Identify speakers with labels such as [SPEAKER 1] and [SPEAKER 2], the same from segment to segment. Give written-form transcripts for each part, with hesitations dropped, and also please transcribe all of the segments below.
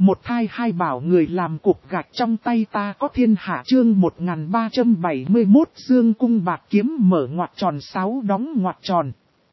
[SPEAKER 1] Một thai hai bảo người làm cục gạch trong tay ta có thiên hạ chương 1371 dương cung bạc kiếm mở ngoặc tròn 6 đóng ngoặc tròn.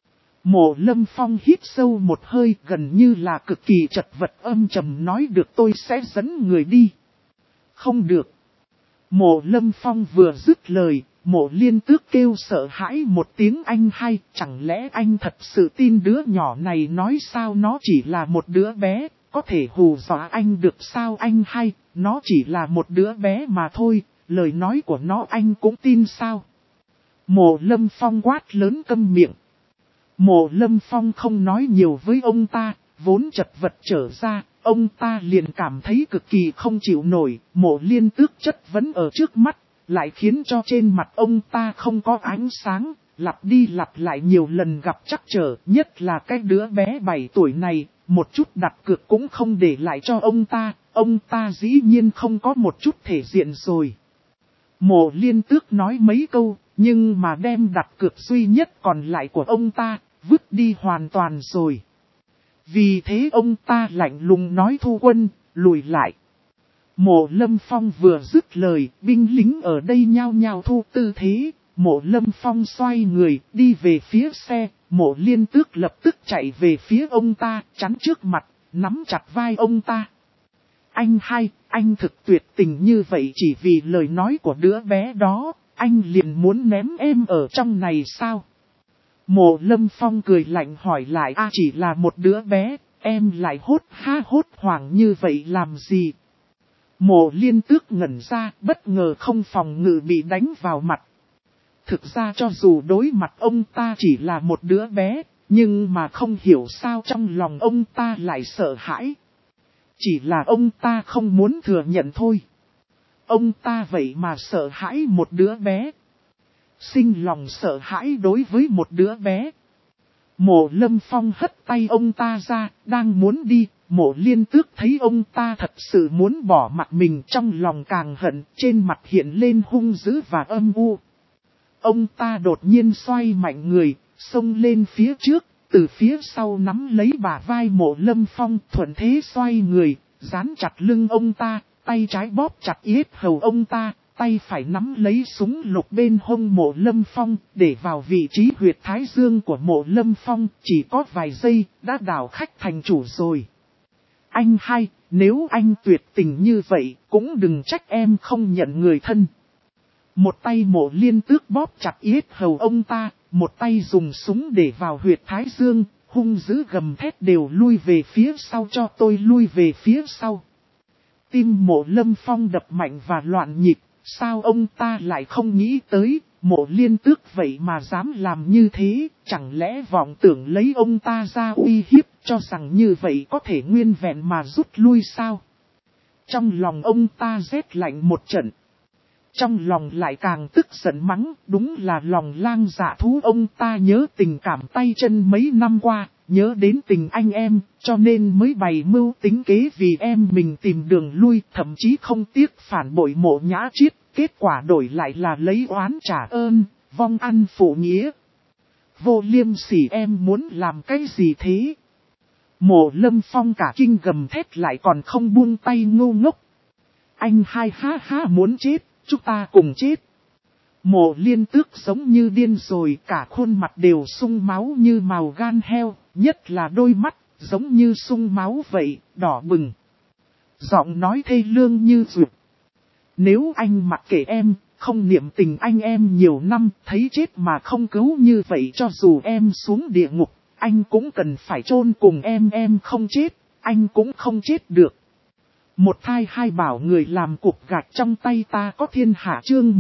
[SPEAKER 1] Mộ Lâm Phong hít sâu một hơi gần như là cực kỳ chật vật âm trầm nói được tôi sẽ dẫn người đi. Không được. Mộ Lâm Phong vừa dứt lời, Mộ Liên Tước kêu sợ hãi một tiếng anh hay, chẳng lẽ anh thật sự tin đứa nhỏ này nói sao nó chỉ là một đứa bé, có thể hù dọa anh được sao anh hay, nó chỉ là một đứa bé mà thôi, lời nói của nó anh cũng tin sao. Mộ Lâm Phong quát lớn câm miệng. Mộ Lâm Phong không nói nhiều với ông ta, vốn chật vật trở ra, ông ta liền cảm thấy cực kỳ không chịu nổi, Mộ Liên Tước chất vấn ở trước mắt, lại khiến cho trên mặt ông ta không có ánh sáng, lặp đi lặp lại nhiều lần gặp trắc trở, nhất là cái đứa bé 7 tuổi này, một chút đặt cược cũng không để lại cho ông ta dĩ nhiên không có một chút thể diện rồi. Mộ Liên Tước nói mấy câu, nhưng mà đem đặt cược duy nhất còn lại của ông ta, vứt đi hoàn toàn rồi. Vì thế ông ta lạnh lùng nói thu quân, lùi lại. Mộ Lâm Phong vừa dứt lời, binh lính ở đây nhao nhao thu tư thế, Mộ Lâm Phong xoay người, đi về phía xe, Mộ Liên Tước lập tức chạy về phía ông ta, chắn trước mặt, nắm chặt vai ông ta. Anh hay, anh thực tuyệt tình như vậy chỉ vì lời nói của đứa bé đó, anh liền muốn ném em ở trong này sao? Mộ Lâm Phong cười lạnh hỏi lại chỉ là một đứa bé, em lại hốt hoảng như vậy làm gì? Mộ Liên Tước ngẩn ra, bất ngờ không phòng ngự bị đánh vào mặt. Thực ra cho dù đối mặt ông ta chỉ là một đứa bé, nhưng mà không hiểu sao trong lòng ông ta lại sợ hãi. Chỉ là ông ta không muốn thừa nhận thôi. Ông ta vậy mà sợ hãi một đứa bé. Sinh lòng sợ hãi đối với một đứa bé. Mộ Lâm Phong hất tay ông ta ra, đang muốn đi, Mộ Liên Tước thấy ông ta thật sự muốn bỏ mặt mình trong lòng càng hận, trên mặt hiện lên hung dữ và âm u. Ông ta đột nhiên xoay mạnh người, xông lên phía trước, từ phía sau nắm lấy bả vai Mộ Lâm Phong thuận thế xoay người, dán chặt lưng ông ta, tay trái bóp chặt yết hầu ông ta. Tay phải nắm lấy súng lục bên hông Mộ Lâm Phong, để vào vị trí huyệt thái dương của Mộ Lâm Phong, chỉ có vài giây, đã đảo khách thành chủ rồi. Anh hay, nếu anh tuyệt tình như vậy, cũng đừng trách em không nhận người thân. Một tay Mộ Liên Tước bóp chặt yết hầu ông ta, một tay dùng súng để vào huyệt thái dương, hung dữ gầm thét đều lui về phía sau cho tôi lui về phía sau. Tim Mộ Lâm Phong đập mạnh và loạn nhịp. Sao ông ta lại không nghĩ tới, Mộ Liên Tước vậy mà dám làm như thế, chẳng lẽ vọng tưởng lấy ông ta ra uy hiếp, cho rằng như vậy có thể nguyên vẹn mà rút lui sao? Trong lòng ông ta rét lạnh một trận. Trong lòng lại càng tức giận mắng, đúng là lòng lang dạ thú ông ta nhớ tình cảm tay chân mấy năm qua, nhớ đến tình anh em, cho nên mới bày mưu tính kế vì em mình tìm đường lui, thậm chí không tiếc phản bội Mộ Nhã Chiết, kết quả đổi lại là lấy oán trả ơn, vong ăn phụ nghĩa. Vô liêm sỉ em muốn làm cái gì thế? Mộ Lâm Phong cả kinh gầm thét lại còn không buông tay ngu ngốc. Anh hai ha muốn chết, chúng ta cùng chết. Mộ Liên Tước giống như điên rồi, cả khuôn mặt đều sung máu như màu gan heo, nhất là đôi mắt, giống như sung máu vậy, đỏ bừng. Giọng nói thê lương như ruột. Nếu anh mặc kệ em, không niệm tình anh em nhiều năm, thấy chết mà không cứu như vậy cho dù em xuống địa ngục, anh cũng cần phải chôn cùng em không chết, anh cũng không chết được. Một thai hai bảo người làm cục gạch trong tay ta có thiên hạ chương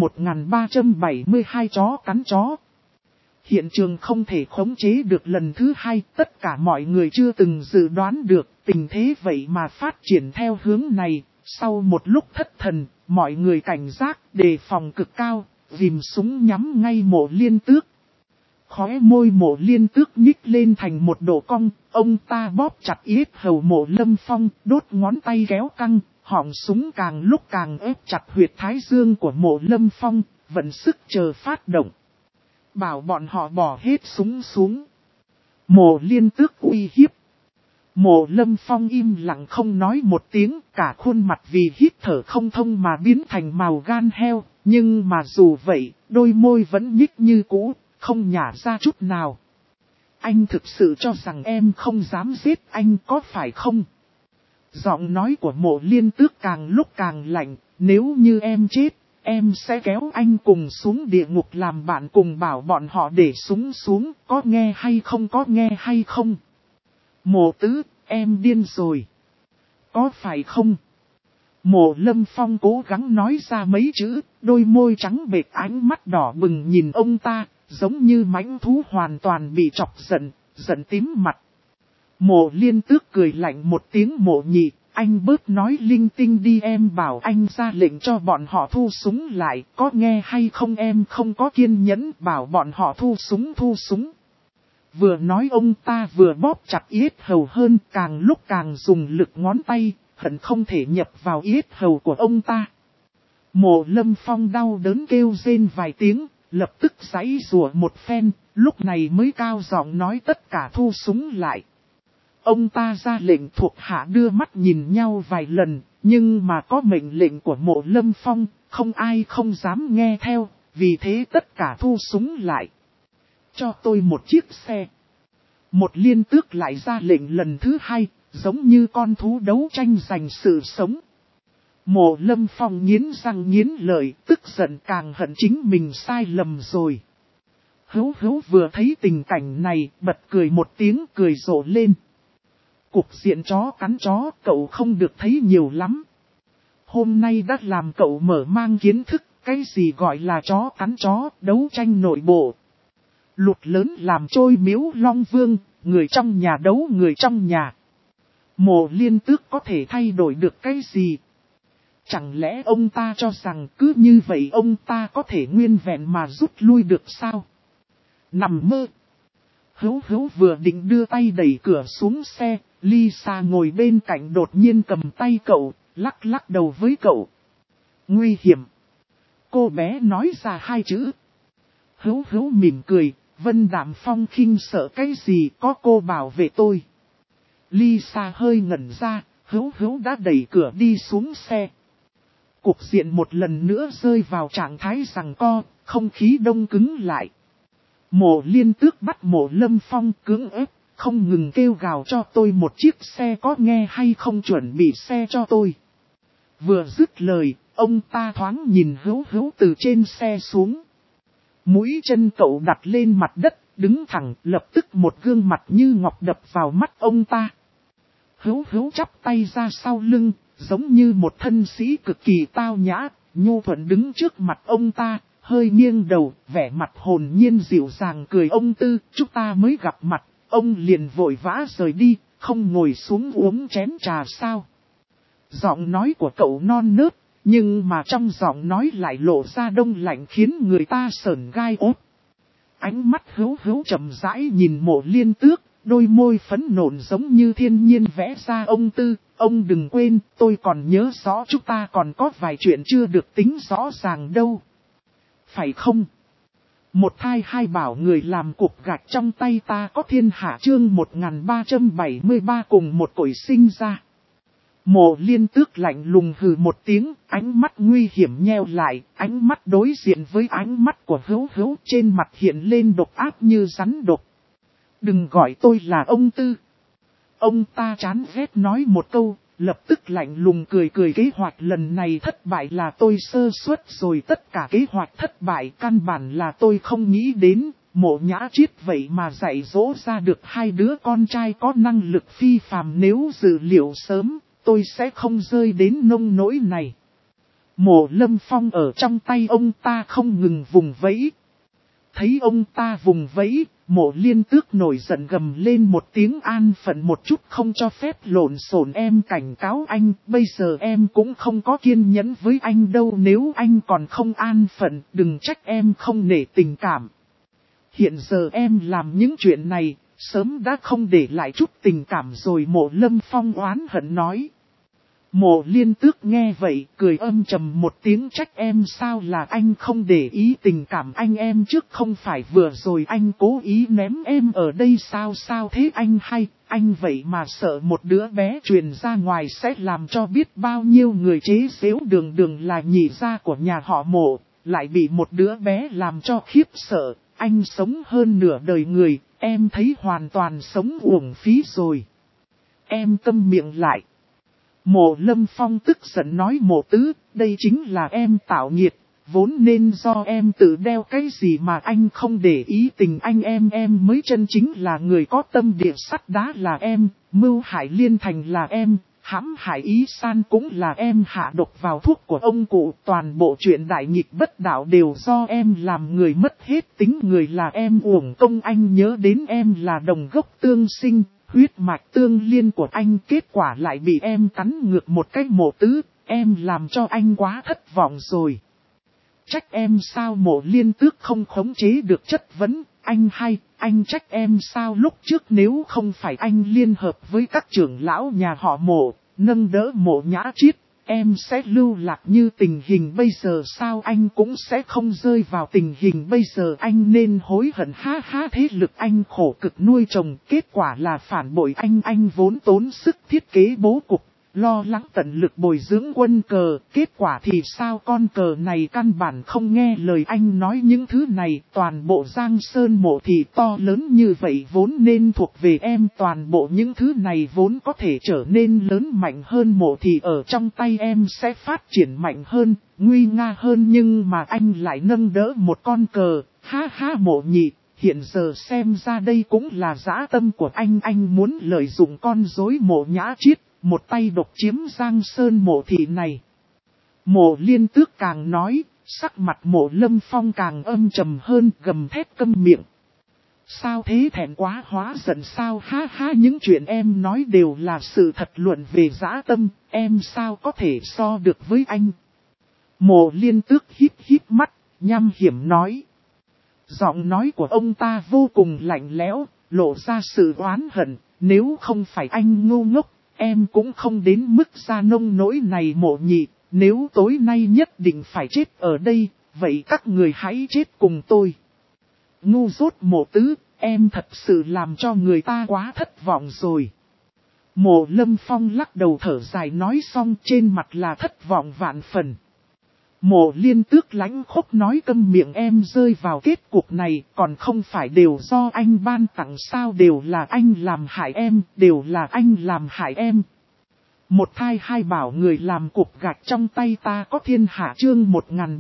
[SPEAKER 1] 1372 chó cắn chó. Hiện trường không thể khống chế được lần thứ hai, tất cả mọi người chưa từng dự đoán được tình thế vậy mà phát triển theo hướng này. Sau một lúc thất thần, mọi người cảnh giác, đề phòng cực cao, ghim súng nhắm ngay Mộ Liên Tước. Khóe môi Mộ Liên Tước nhích lên thành một độ cong, ông ta bóp chặt yết hầu Mộ Lâm Phong, đốt ngón tay kéo căng, họng súng càng lúc càng ép chặt huyệt thái dương của Mộ Lâm Phong, vận sức chờ phát động. Bảo bọn họ bỏ hết súng xuống. Mộ Liên Tước uy hiếp. Mộ Lâm Phong im lặng không nói một tiếng, cả khuôn mặt vì hít thở không thông mà biến thành màu gan heo, nhưng mà dù vậy, đôi môi vẫn nhích như cũ, không nhả ra chút nào. Anh thực sự cho rằng em không dám giết anh có phải không? Giọng nói của Mộ Liên Tước càng lúc càng lạnh, nếu như em chết, em sẽ kéo anh cùng xuống địa ngục làm bạn cùng bảo bọn họ để súng xuống, có nghe hay không có nghe hay không? Mộ Tứ, em điên rồi. Có phải không? Mộ Lâm Phong cố gắng nói ra mấy chữ, đôi môi trắng bệch ánh mắt đỏ bừng nhìn ông ta, giống như mãnh thú hoàn toàn bị chọc giận, giận tím mặt. Mộ Liên Tước cười lạnh một tiếng. Mộ Nhị, anh bớt nói linh tinh đi, em bảo anh ra lệnh cho bọn họ thu súng lại, có nghe hay không? Em không có kiên nhẫn, bảo bọn họ thu súng thu súng. Vừa nói ông ta vừa bóp chặt yết hầu hơn, càng lúc càng dùng lực ngón tay, hận không thể nhập vào yết hầu của ông ta. Mộ Lâm Phong đau đớn kêu rên vài tiếng, lập tức giãy giụa một phen, lúc này mới cao giọng nói tất cả thu súng lại. Ông ta ra lệnh, thuộc hạ đưa mắt nhìn nhau vài lần, nhưng mà có mệnh lệnh của Mộ Lâm Phong, không ai không dám nghe theo, vì thế tất cả thu súng lại. Cho tôi một chiếc xe. Một Liên Tước lại ra lệnh lần thứ hai, giống như con thú đấu tranh giành sự sống. Mộ Lâm Phong nghiến răng nghiến lợi, tức giận càng hận chính mình sai lầm rồi. Hữu vừa thấy tình cảnh này, bật cười một tiếng, cười rộ lên. Cục diện chó cắn chó, cậu không được thấy nhiều lắm. Hôm nay đã làm cậu mở mang kiến thức, cái gì gọi là chó cắn chó, đấu tranh nội bộ. Lụt lớn làm trôi miếu Long Vương, người trong nhà đấu người trong nhà. Mộ Liên Tước có thể thay đổi được cái gì? Chẳng lẽ ông ta cho rằng cứ như vậy ông ta có thể nguyên vẹn mà rút lui được sao? Nằm mơ. Hữu vừa định đưa tay đẩy cửa xuống xe, Lisa ngồi bên cạnh đột nhiên cầm tay cậu, lắc đầu với cậu. Nguy hiểm. Cô bé nói ra hai chữ. Hữu mỉm cười, Vân Đạm Phong khinh sợ cái gì, có cô bảo vệ tôi. Lisa hơi ngẩn ra, Hữu đã đẩy cửa đi xuống xe. Cuộc diện một lần nữa rơi vào trạng thái giằng co, không khí đông cứng lại. Mộ Liên Tước bắt Mộ Lâm Phong cưỡng ép, không ngừng kêu gào cho tôi một chiếc xe, có nghe hay không, chuẩn bị xe cho tôi. Vừa dứt lời, ông ta thoáng nhìn Hữu từ trên xe xuống. Mũi chân cậu đặt lên mặt đất, đứng thẳng, lập tức một gương mặt như ngọc đập vào mắt ông ta. Hữu chắp tay ra sau lưng, giống như một thân sĩ cực kỳ tao nhã, nhu thuận đứng trước mặt ông ta, hơi nghiêng đầu, vẻ mặt hồn nhiên dịu dàng cười. Ông Tư, chúng ta mới gặp mặt, ông liền vội vã rời đi, không ngồi xuống uống chén trà sao? Giọng nói của cậu non nớt, nhưng mà trong giọng nói lại lộ ra đông lạnh khiến người ta sởn gai ốt. Ánh mắt Hữu chậm rãi nhìn Mộ Liên Tước, đôi môi phấn nộn giống như thiên nhiên vẽ ra. Ông Tư, ông đừng quên, tôi còn nhớ rõ chúng ta còn có vài chuyện chưa được tính rõ ràng đâu. Phải không? Một thai hai bảo người làm cục gạch trong tay ta có thiên hạ chương 1373 cùng một cội sinh ra. Mộ Liên Tước lạnh lùng hừ một tiếng, ánh mắt nguy hiểm nheo lại, ánh mắt đối diện với ánh mắt của Hữu, trên mặt hiện lên độc ác như rắn độc. Đừng gọi tôi là ông Tư. Ông ta chán ghét nói một câu, lập tức lạnh lùng cười kế hoạch lần này thất bại là tôi sơ suất rồi, tất cả kế hoạch thất bại căn bản là tôi không nghĩ đến. Mộ Nhã Triết vậy mà dạy dỗ ra được hai đứa con trai có năng lực phi phàm, nếu dự liệu sớm, tôi sẽ không rơi đến nông nỗi này. Mộ Lâm Phong ở trong tay ông ta không ngừng vùng vẫy. Thấy ông ta vùng vẫy, Mộ Liên Tước nổi giận gầm lên một tiếng, an phận một chút, không cho phép lộn xộn. Em cảnh cáo anh, bây giờ em cũng không có kiên nhẫn với anh đâu, nếu anh còn không an phận, đừng trách em không nể tình cảm. Hiện giờ em làm những chuyện này, sớm đã không để lại chút tình cảm rồi. Mộ Lâm Phong oán hận nói. Mộ Liên Tước nghe vậy, cười âm trầm một tiếng, trách em sao là anh không để ý tình cảm anh em trước, không phải vừa rồi anh cố ý ném em ở đây sao? Sao thế anh hay, anh vậy mà sợ một đứa bé truyền ra ngoài sẽ làm cho biết bao nhiêu người chế giễu, đường đường là nhị gia của nhà họ Mộ, lại bị một đứa bé làm cho khiếp sợ. Anh sống hơn nửa đời người, em thấy hoàn toàn sống uổng phí rồi. Em câm miệng lại. Mộ Lâm Phong tức giận nói, Mộ Tứ, đây chính là em tạo nghiệt, vốn nên do em tự đeo cái gì mà anh không để ý tình anh em mới chân chính là người có tâm địa sắt đá là em, mưu hại Liên Thành là em, hãm hại Ý San cũng là em, hạ độc vào thuốc của ông cụ, toàn bộ chuyện đại nghịch bất đạo đều do em làm, người mất hết tính người là em, uổng công anh nhớ đến em là đồng gốc tương sinh. Huyết mạch tương liên của anh, kết quả lại bị em cắn ngược một cái. Mộ Tứ, em làm cho anh quá thất vọng rồi. Trách em sao? Mộ Liên Tước không khống chế được chất vấn, anh hay, anh trách em sao? Lúc trước nếu không phải anh liên hợp với các trưởng lão nhà họ Mộ, nâng đỡ Mộ Nhã Chiết, em sẽ lưu lạc như tình hình bây giờ sao? Anh cũng sẽ không rơi vào tình hình bây giờ, anh nên hối hận. Ha ha, thế lực anh khổ cực nuôi trồng, kết quả là phản bội anh vốn tốn sức thiết kế bố cục, lo lắng tận lực bồi dưỡng quân cờ, kết quả thì sao? Con cờ này căn bản không nghe lời anh nói những thứ này, toàn bộ Giang Sơn Mộ thì to lớn như vậy vốn nên thuộc về em, toàn bộ những thứ này vốn có thể trở nên lớn mạnh hơn Mộ thì ở trong tay em sẽ phát triển mạnh hơn, nguy nga hơn, nhưng mà anh lại nâng đỡ một con cờ. Ha ha, Mộ Nhị, hiện giờ xem ra đây cũng là dã tâm của anh muốn lợi dụng con rối Mộ Nhã Chiết, một tay độc chiếm Giang Sơn Mộ thị này. Mộ Liên Tước càng nói, sắc mặt Mộ Lâm Phong càng âm trầm hơn, gầm thét câm miệng. Sao thế, thẹn quá hóa giận sao? Ha ha, những chuyện em nói đều là sự thật, luận về dã tâm, em sao có thể so được với anh? Mộ Liên Tước híp híp mắt, nham hiểm nói. Giọng nói của ông ta vô cùng lạnh lẽo, lộ ra sự oán hận, nếu không phải anh ngu ngốc, em cũng không đến mức ra nông nỗi này. Mộ Nhị, nếu tối nay nhất định phải chết ở đây, vậy các người hãy chết cùng tôi. Ngu dốt Mộ Tứ, em thật sự làm cho người ta quá thất vọng rồi. Mộ Lâm Phong lắc đầu thở dài nói, xong trên mặt là thất vọng vạn phần. Mộ Liên Tước lãnh khốc nói, câm miệng, em rơi vào kết cục này còn không phải đều do anh ban tặng sao? Đều là anh làm hại em, đều là anh làm hại em. Một thai hai bảo, người làm cục gạch trong tay ta có thiên hạ. Chương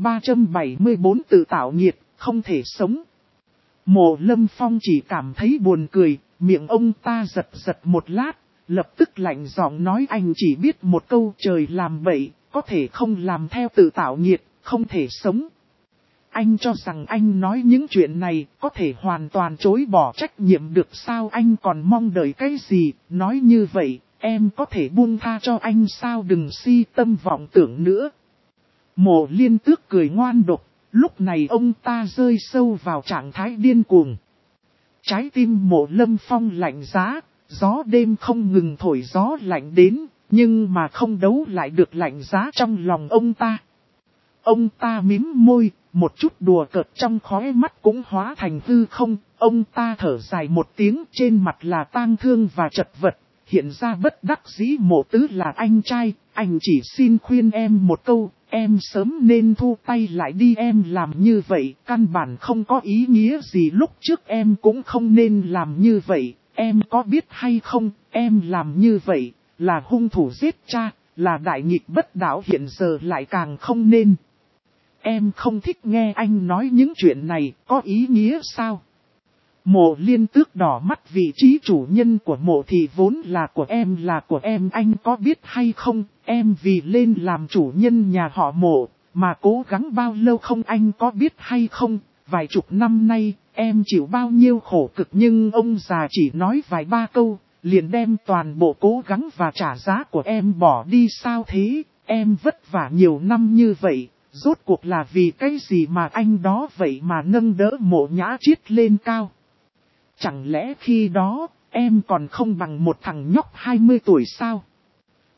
[SPEAKER 1] 1374 tự tạo nghiệt, không thể sống. Mộ Lâm Phong chỉ cảm thấy buồn cười, miệng ông ta giật giật một lát, lập tức lạnh giọng nói, anh chỉ biết một câu trời làm bậy, có thể không làm theo, tự tạo nghiệt, không thể sống. Anh cho rằng anh nói những chuyện này có thể hoàn toàn chối bỏ trách nhiệm được sao? Anh còn mong đợi cái gì? Nói như vậy, em có thể buông tha cho anh sao? Đừng si tâm vọng tưởng nữa. Mộ Liên Tước cười ngoan độc, lúc này ông ta rơi sâu vào trạng thái điên cuồng. Trái tim Mộ Lâm Phong lạnh giá, gió đêm không ngừng thổi gió lạnh đến, nhưng mà không đấu lại được lạnh giá trong lòng ông ta. Ông ta mím môi, một chút đùa cợt trong khóe mắt cũng hóa thành hư không. Ông ta thở dài một tiếng, trên mặt là tang thương và chật vật, hiện ra bất đắc dĩ. Mộ Tứ là anh trai, anh chỉ xin khuyên em một câu, em sớm nên thu tay lại đi. Em làm như vậy căn bản không có ý nghĩa gì, lúc trước em cũng không nên làm như vậy. Em có biết hay không, em làm như vậy là hung thủ giết cha, là đại nghịch bất đạo, hiện giờ lại càng không nên. Em không thích nghe anh nói những chuyện này, có ý nghĩa sao? Mộ Liên Tước đỏ mắt, vị trí chủ nhân của Mộ thì vốn là của em, anh có biết hay không? Em vì lên làm chủ nhân nhà họ Mộ mà cố gắng bao lâu không, anh có biết hay không? Vài chục năm nay, em chịu bao nhiêu khổ cực, nhưng ông già chỉ nói vài ba câu, liền đem toàn bộ cố gắng và trả giá của em bỏ đi sao thế? Em vất vả nhiều năm như vậy, rốt cuộc là vì cái gì mà anh đó vậy mà nâng đỡ Mộ Nhã Chiết lên cao? Chẳng lẽ khi đó, em còn không bằng một thằng nhóc 20 tuổi sao?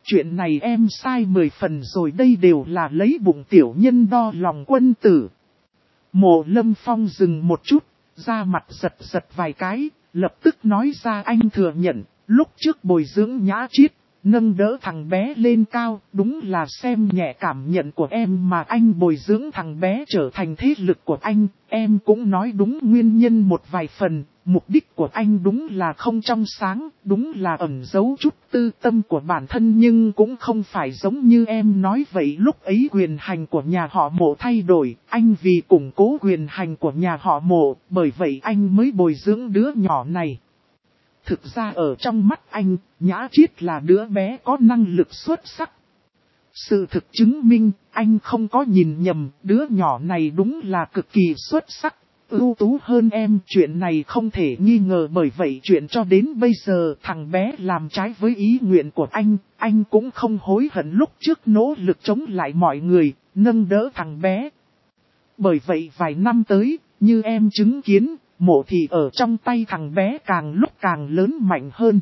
[SPEAKER 1] Chuyện này em sai 10 phần rồi, đây đều là lấy bụng tiểu nhân đo lòng quân tử. Mộ Lâm Phong dừng một chút, ra mặt giật giật vài cái, lập tức nói ra anh thừa nhận, lúc trước bồi dưỡng Nhã Chiết, nâng đỡ thằng bé lên cao, đúng là xem nhẹ cảm nhận của em mà anh bồi dưỡng thằng bé trở thành thế lực của anh. Em cũng nói đúng nguyên nhân một vài phần, mục đích của anh đúng là không trong sáng, đúng là ẩn giấu chút tư tâm của bản thân, nhưng cũng không phải giống như em nói vậy. Lúc ấy quyền hành của nhà họ Mộ thay đổi, anh vì củng cố quyền hành của nhà họ Mộ, bởi vậy anh mới bồi dưỡng đứa nhỏ này. Thực ra ở trong mắt anh, Nhã Chiết là đứa bé có năng lực xuất sắc. Sự thực chứng minh, anh không có nhìn nhầm, đứa nhỏ này đúng là cực kỳ xuất sắc, ưu tú hơn em. Chuyện này không thể nghi ngờ, bởi vậy chuyện cho đến bây giờ thằng bé làm trái với ý nguyện của anh cũng không hối hận lúc trước nỗ lực chống lại mọi người, nâng đỡ thằng bé. Bởi vậy vài năm tới, như em chứng kiến, Mộ Thị ở trong tay thằng bé càng lúc càng lớn mạnh hơn.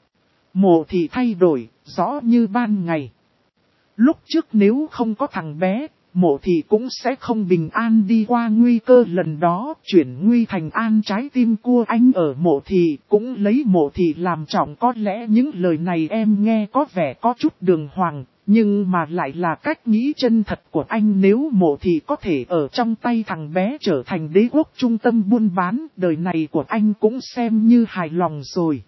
[SPEAKER 1] Mộ Thị thay đổi, rõ như ban ngày. Lúc trước nếu không có thằng bé, Mộ Thị cũng sẽ không bình an đi qua nguy cơ lần đó. Chuyển nguy thành an, trái tim của anh ở Mộ Thị, cũng lấy Mộ Thị làm trọng. Có lẽ những lời này em nghe có vẻ có chút đường hoàng, nhưng mà lại là cách nghĩ chân thật của anh. Nếu Mộ Thị có thể ở trong tay thằng bé trở thành đế quốc trung tâm buôn bán, đời này của anh cũng xem như hài lòng rồi.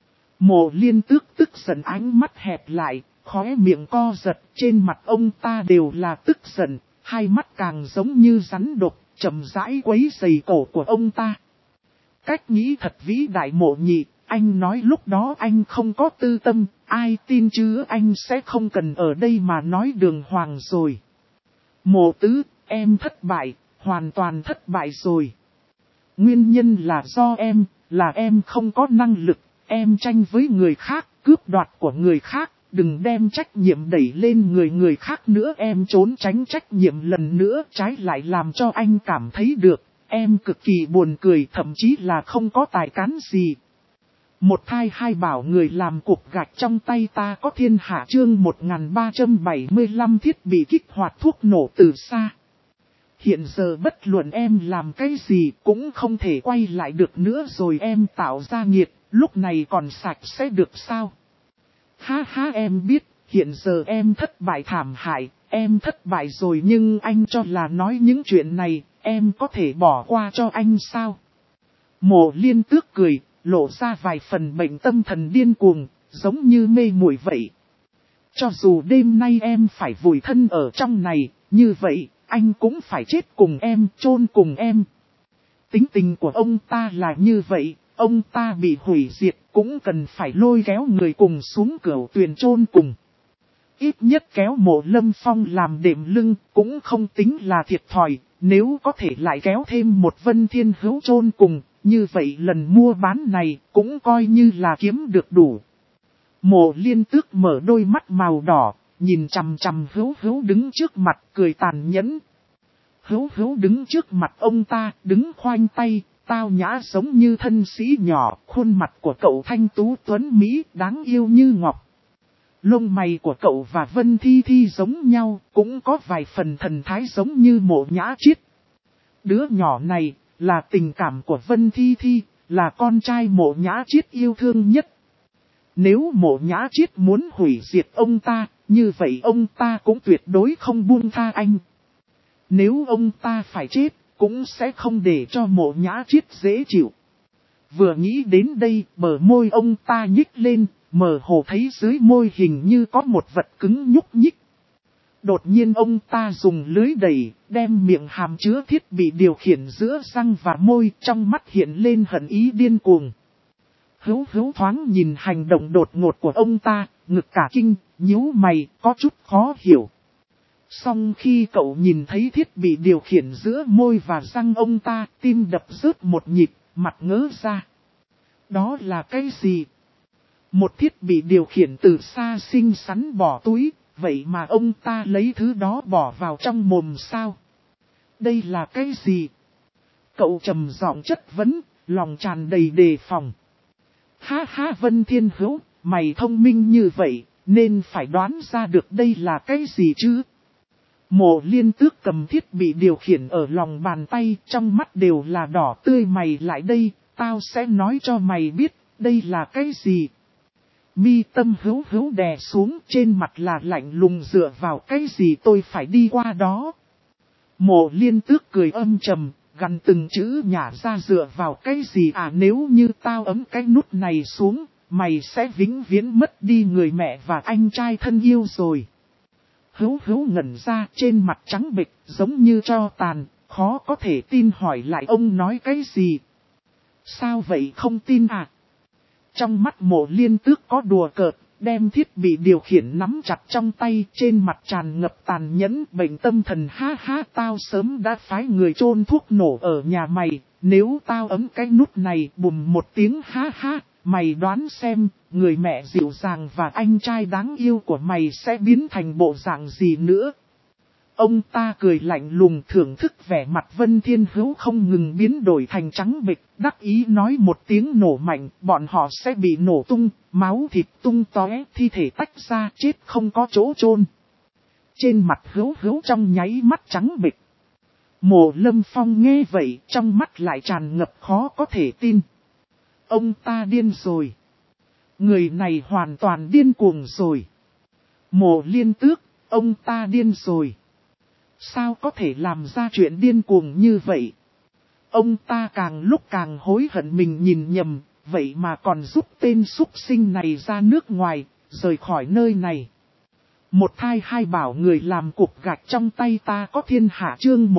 [SPEAKER 1] Mộ Liên Tước tức giận, ánh mắt hẹp lại, khóe miệng co giật, trên mặt ông ta đều là tức giận, hai mắt càng giống như rắn độc, chậm rãi quấy rầy cổ của ông ta. Cách nghĩ thật vĩ đại Mộ Nhị, anh nói lúc đó anh không có tư tâm, ai tin chứ, anh sẽ không cần ở đây mà nói đường hoàng rồi. Mộ Tứ, em thất bại, hoàn toàn thất bại rồi. Nguyên nhân là do em, là em không có năng lực, em tranh với người khác, cướp đoạt của người khác. Đừng đem trách nhiệm đẩy lên người khác nữa. Em trốn tránh trách nhiệm lần nữa, trái lại làm cho anh cảm thấy được em cực kỳ buồn cười, thậm chí là không có tài cán gì. Một thai hai bảo người làm cục gạch trong tay ta có thiên hạ. Chương 1375 thiết bị kích hoạt thuốc nổ từ xa. Hiện giờ bất luận em làm cái gì cũng không thể quay lại được nữa rồi. Em tạo ra nghiệt, lúc này còn sạch sẽ được sao? Ha ha, em biết, hiện giờ em thất bại thảm hại, em thất bại rồi, nhưng anh cho là nói những chuyện này, em có thể bỏ qua cho anh sao? Mộ Liên Tước cười, lộ ra vài phần bệnh tâm thần điên cuồng, giống như mê muội vậy. Cho dù đêm nay em phải vùi thân ở trong này, như vậy, anh cũng phải chết cùng em, chôn cùng em. Tính tình của ông ta là như vậy. Ông ta bị hủy diệt cũng cần phải lôi kéo người cùng xuống cửu tuyền chôn cùng. Ít nhất kéo Mộ Lâm Phong làm đệm lưng cũng không tính là thiệt thòi. Nếu có thể lại kéo thêm một Vân Thiên Hữu chôn cùng, như vậy lần mua bán này cũng coi như là kiếm được đủ. Mộ Liên Tước mở đôi mắt màu đỏ, nhìn chằm chằm Hữu Hữu đứng trước mặt, cười tàn nhẫn. Hữu Hữu đứng trước mặt ông ta, đứng khoanh tay, tao nhã giống như thân sĩ nhỏ, khuôn mặt của cậu thanh tú tuấn mỹ, đáng yêu như ngọc. Lông mày của cậu và Vân Thi Thi giống nhau, cũng có vài phần thần thái giống như Mộ Nhã Chiết. Đứa nhỏ này, là tình cảm của Vân Thi Thi, là con trai Mộ Nhã Chiết yêu thương nhất. Nếu Mộ Nhã Chiết muốn hủy diệt ông ta, như vậy ông ta cũng tuyệt đối không buông tha anh. Nếu ông ta phải chết, cũng sẽ không để cho Mộ Nhã Chiết dễ chịu. Vừa nghĩ đến đây, bờ môi ông ta nhích lên, mơ hồ thấy dưới môi hình như có một vật cứng nhúc nhích. Đột nhiên ông ta dùng lưới đẩy, đem miệng hàm chứa thiết bị điều khiển giữa răng và môi, trong mắt hiện lên hận ý điên cuồng. Hữu Hữu thoáng nhìn hành động đột ngột của ông ta, ngực cả kinh, nhíu mày, có chút khó hiểu. Song khi cậu nhìn thấy thiết bị điều khiển giữa môi và răng ông ta, tim đập rớt một nhịp, mặt ngớ ra. Đó là cái gì? Một thiết bị điều khiển từ xa xinh xắn bỏ túi, vậy mà ông ta lấy thứ đó bỏ vào trong mồm sao? Đây là cái gì? Cậu trầm giọng chất vấn, lòng tràn đầy đề phòng. Ha ha, Vân Thiên Hữu, mày thông minh như vậy, nên phải đoán ra được đây là cái gì chứ. Mộ Liên Tước cầm thiết bị điều khiển ở lòng bàn tay, trong mắt đều là đỏ tươi. Mày lại đây, tao sẽ nói cho mày biết, đây là cái gì. Mi Tâm hữu hữu đè xuống, trên mặt là lạnh lùng, dựa vào cái gì tôi phải đi qua đó. Mộ Liên Tước cười âm trầm, gằn từng chữ nhả ra, dựa vào cái gì à, nếu như tao ấm cái nút này xuống, mày sẽ vĩnh viễn mất đi người mẹ và anh trai thân yêu rồi. Hữu hữu ngẩn ra, trên mặt trắng bệch, giống như tro tàn, khó có thể tin hỏi lại ông nói cái gì. Sao vậy không tin à? Trong mắt Mộ Liên Tước có đùa cợt, đem thiết bị điều khiển nắm chặt trong tay, trên mặt tràn ngập tàn nhẫn. Bệnh tâm thần, ha ha, tao sớm đã phái người chôn thuốc nổ ở nhà mày, nếu tao ấm cái nút này, bùm một tiếng, ha ha, mày đoán xem, người mẹ dịu dàng và anh trai đáng yêu của mày sẽ biến thành bộ dạng gì nữa. Ông ta cười lạnh lùng, thưởng thức vẻ mặt Vân Thiên Hữu không ngừng biến đổi thành trắng bệch, đắc ý nói một tiếng nổ mạnh, bọn họ sẽ bị nổ tung, máu thịt tung tóe, thi thể tách ra, chết không có chỗ chôn. Trên mặt Hữu hữu trong nháy mắt trắng bệch. Mộ Lâm Phong nghe vậy, trong mắt lại tràn ngập khó có thể tin. Ông ta điên rồi. Người này hoàn toàn điên cuồng rồi. Mộ Liên Tước, ông ta điên rồi. Sao có thể làm ra chuyện điên cuồng như vậy? Ông ta càng lúc càng hối hận mình nhìn nhầm, vậy mà còn giúp tên súc sinh này ra nước ngoài, rời khỏi nơi này. Một thai hai bảo người làm cục gạch trong tay ta có thiên hạ, chương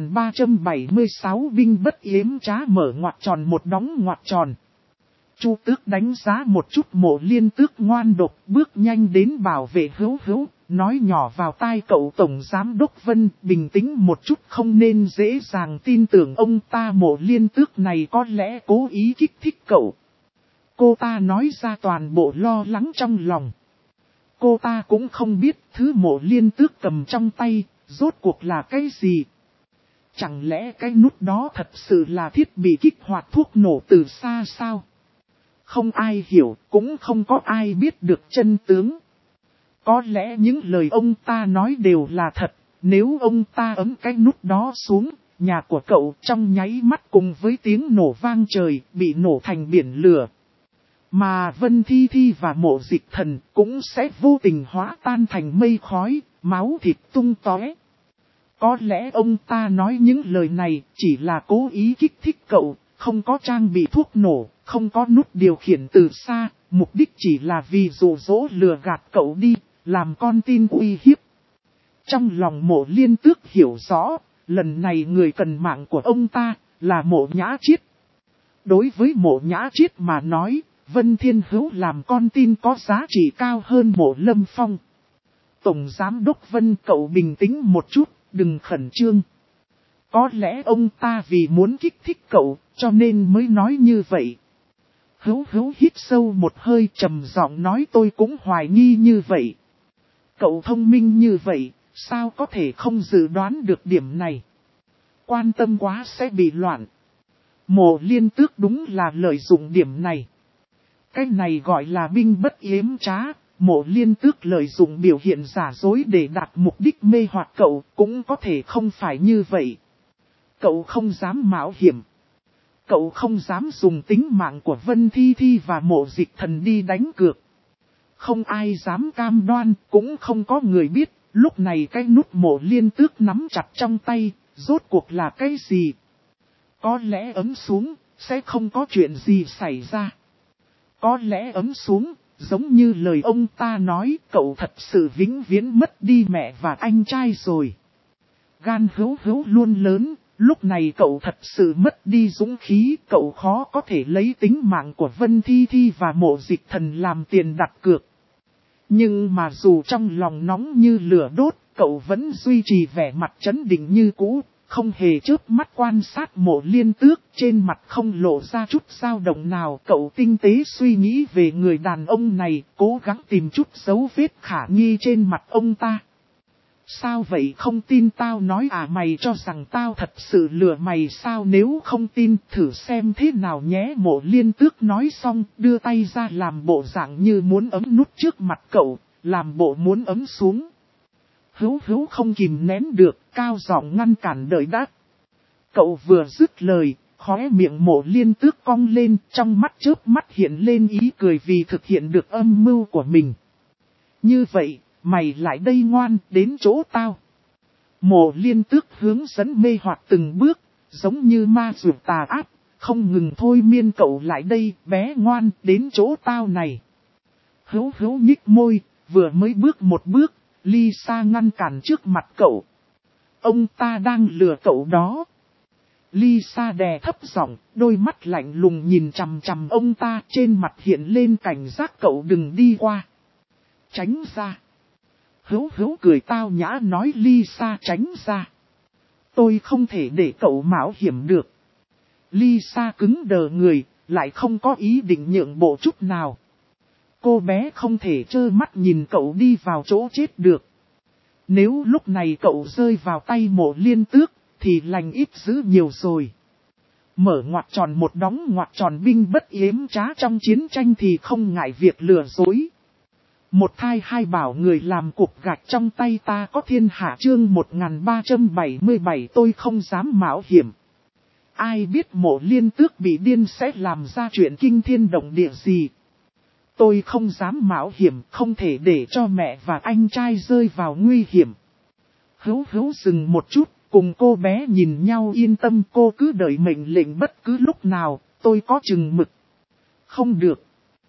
[SPEAKER 1] 1376 binh bất yếm trá, mở ngoặc tròn một đóng ngoặc tròn. Chu Tước đánh giá một chút Mộ Liên Tước ngoan độc, bước nhanh đến bảo vệ Hữu hữu, nói nhỏ vào tai cậu Tổng Giám Đốc Vân, bình tĩnh một chút, không nên dễ dàng tin tưởng ông ta. Mộ Liên Tước này có lẽ cố ý kích thích cậu. Cô ta nói ra toàn bộ lo lắng trong lòng. Cô ta cũng không biết thứ Mộ Liên Tước cầm trong tay, rốt cuộc là cái gì. Chẳng lẽ cái nút đó thật sự là thiết bị kích hoạt thuốc nổ từ xa sao? Không ai hiểu, cũng không có ai biết được chân tướng. Có lẽ những lời ông ta nói đều là thật, nếu ông ta ấn cái nút đó xuống, nhà của cậu trong nháy mắt cùng với tiếng nổ vang trời, bị nổ thành biển lửa. Mà Vân Thi Thi và Mộ Dịch Thần cũng sẽ vô tình hóa tan thành mây khói, máu thịt tung tóe. Có lẽ ông ta nói những lời này chỉ là cố ý kích thích cậu, không có trang bị thuốc nổ, không có nút điều khiển từ xa, mục đích chỉ là vì dụ dỗ lừa gạt cậu đi, làm con tin uy hiếp. Trong lòng Mộ Liên Tước hiểu rõ, lần này người cần mạng của ông ta là Mộ Nhã Chiết. Đối với Mộ Nhã Chiết mà nói, Vân Thiên Hữu làm con tin có giá trị cao hơn Mộ Lâm Phong. Tổng Giám Đốc Vân, cậu bình tĩnh một chút, đừng khẩn trương. Có lẽ ông ta vì muốn kích thích cậu, cho nên mới nói như vậy. Hữu hữu hít sâu một hơi, trầm giọng nói, tôi cũng hoài nghi như vậy. Cậu thông minh như vậy, sao có thể không dự đoán được điểm này? Quan tâm quá sẽ bị loạn. Mộ Liên Tước đúng là lợi dụng điểm này. Cái này gọi là binh bất yếm trá. Mộ Liên Tước lợi dụng biểu hiện giả dối để đạt mục đích mê hoặc cậu, cũng có thể không phải như vậy. Cậu không dám mạo hiểm. Cậu không dám dùng tính mạng của Vân Thi Thi và Mộ Dịch Thần đi đánh cược. Không ai dám cam đoan, cũng không có người biết, lúc này cái nút Mộ Liên Tước nắm chặt trong tay, rốt cuộc là cái gì? Có lẽ ấm xuống, sẽ không có chuyện gì xảy ra. Có lẽ ấm xuống, giống như lời ông ta nói, cậu thật sự vĩnh viễn mất đi mẹ và anh trai rồi. Gan Hữu hữu luôn lớn, lúc này cậu thật sự mất đi dũng khí, cậu khó có thể lấy tính mạng của Vân Thi Thi và Mộ Dịch Thần làm tiền đặt cược. Nhưng mà dù trong lòng nóng như lửa đốt, cậu vẫn duy trì vẻ mặt trấn định như cũ, không hề chớp mắt quan sát Mộ Liên Tước, trên mặt không lộ ra chút dao động nào. Cậu tinh tế suy nghĩ về người đàn ông này, cố gắng tìm chút dấu vết khả nghi trên mặt ông ta. Sao vậy, không tin tao nói à? Mày cho rằng tao thật sự lừa mày sao? Nếu không tin, thử xem thế nào nhé. Mộ Liên Tước nói xong, đưa tay ra làm bộ dạng như muốn ấm nút trước mặt cậu, làm bộ muốn ấm xuống. Hữu Hữu không kìm nén được, cao giọng ngăn cản đợi đáp. Cậu vừa dứt lời, khóe miệng Mộ Liên Tước cong lên, trong mắt chớp mắt hiện lên ý cười vì thực hiện được âm mưu của mình. Như vậy, mày lại đây ngoan, đến chỗ tao. Mộ Liên Tước hướng dẫn mê hoặc từng bước, giống như ma dược tà ác, không ngừng thôi miên cậu lại đây, bé ngoan, đến chỗ tao này. Hữu Hữu nhích môi, vừa mới bước một bước, Lisa ngăn cản trước mặt cậu. Ông ta đang lừa cậu đó. Lisa đè thấp giọng, đôi mắt lạnh lùng nhìn chằm chằm ông ta, trên mặt hiện lên cảnh giác cậu đừng đi qua. Tránh ra. Hữu Hữu cười tao nhã nói Lisa tránh ra. Tôi không thể để cậu mạo hiểm được. Lisa cứng đờ người, lại không có ý định nhượng bộ chút nào. Cô bé không thể trơ mắt nhìn cậu đi vào chỗ chết được. Nếu lúc này cậu rơi vào tay Mộ Liên Tước, thì lành ít dữ nhiều rồi. Mở ngoặc tròn một đóng ngoặc tròn binh bất yếm trá trong chiến tranh thì không ngại việc lừa dối. Một thai hai bảo người làm cục gạch trong tay ta có thiên hạ chương 1377 tôi không dám mạo hiểm. Ai biết Mộ Liên Tước bị điên sẽ làm ra chuyện kinh thiên động địa gì. Tôi không dám mạo hiểm, không thể để cho mẹ và anh trai rơi vào nguy hiểm. Hữu Hữu dừng một chút, cùng cô bé nhìn nhau yên tâm cô cứ đợi mệnh lệnh bất cứ lúc nào, tôi có chừng mực. Không được.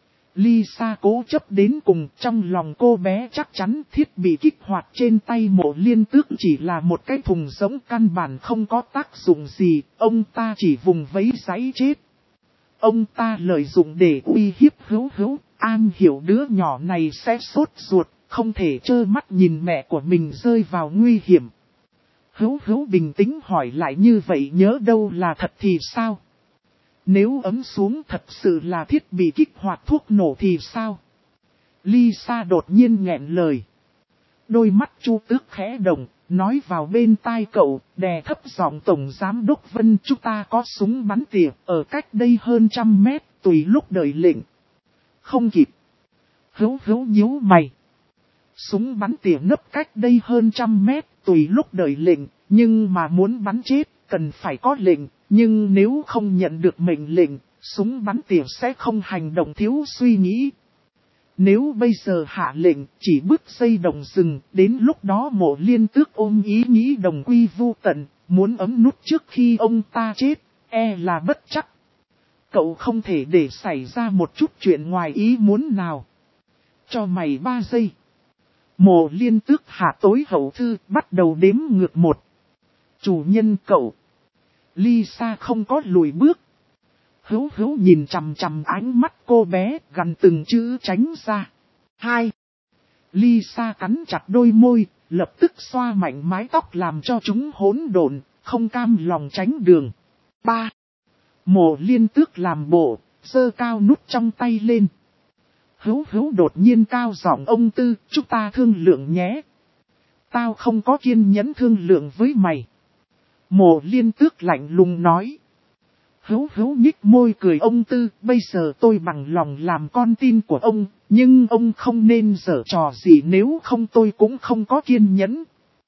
[SPEAKER 1] Lisa cố chấp đến cùng trong lòng cô bé chắc chắn thiết bị kích hoạt trên tay Mộ Liên Tước chỉ là một cái thùng giống căn bản không có tác dụng gì, ông ta chỉ vùng vẫy giấy chết. Ông ta lợi dụng để uy hiếp Hữu Hữu, an hiểu đứa nhỏ này sẽ sốt ruột, không thể trơ mắt nhìn mẹ của mình rơi vào nguy hiểm. Hữu Hữu bình tĩnh hỏi lại như vậy nhớ đâu là thật thì sao? Nếu ấm xuống thật sự là thiết bị kích hoạt thuốc nổ thì sao? Lisa đột nhiên nghẹn lời. Đôi mắt Chu Tước khẽ động, nói vào bên tai cậu, đè thấp giọng Tổng Giám Đốc Vân chúng ta có súng bắn tỉa ở cách đây hơn 100 mét, tùy lúc đợi lệnh. Không kịp. Hữu Hữu nhíu mày. Súng bắn tỉa nấp cách đây hơn 100 mét, tùy lúc đợi lệnh, nhưng mà muốn bắn chết, cần phải có lệnh, nhưng nếu không nhận được mệnh lệnh, súng bắn tỉa sẽ không hành động thiếu suy nghĩ. Nếu bây giờ hạ lệnh, chỉ bước dây đồng rừng, đến lúc đó Mộ Liên Tước ôm ý nghĩ đồng quy vu tận, muốn ấm nút trước khi ông ta chết, là bất chắc. Cậu không thể để xảy ra một chút chuyện ngoài ý muốn nào. Cho mày 3 giây. Mộ Liên Tước hạ tối hậu thư, bắt đầu đếm ngược 1. Chủ nhân cậu. Lisa không có lùi bước. Hữu Hữu nhìn chằm chằm ánh mắt cô bé, gần từng chữ tránh ra. 2. Lisa cắn chặt đôi môi, lập tức xoa mạnh mái tóc làm cho chúng hỗn độn, không cam lòng tránh đường. 3. Mộ Liên Tước làm bộ, giơ cao nút trong tay lên. Hữu Hữu đột nhiên cao giọng ông Tư, chúng ta thương lượng nhé. Tao không có kiên nhẫn thương lượng với mày. Mộ Liên Tước lạnh lùng nói. Hữu Hữu nhích môi cười ông Tư, bây giờ tôi bằng lòng làm con tin của ông, nhưng ông không nên giở trò gì nếu không tôi cũng không có kiên nhẫn.